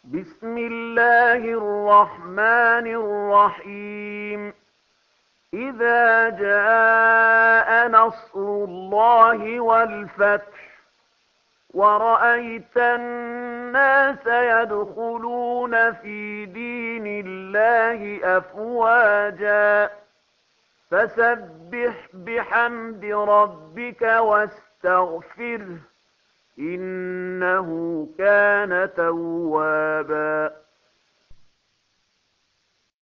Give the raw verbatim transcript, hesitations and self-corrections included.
بسم الله الرحمن الرحيم إذا جاء نصر الله والفتح ورأيت الناس يدخلون في دين الله أفواجا فسبح بحمد ربك واستغفره إنه كان توابا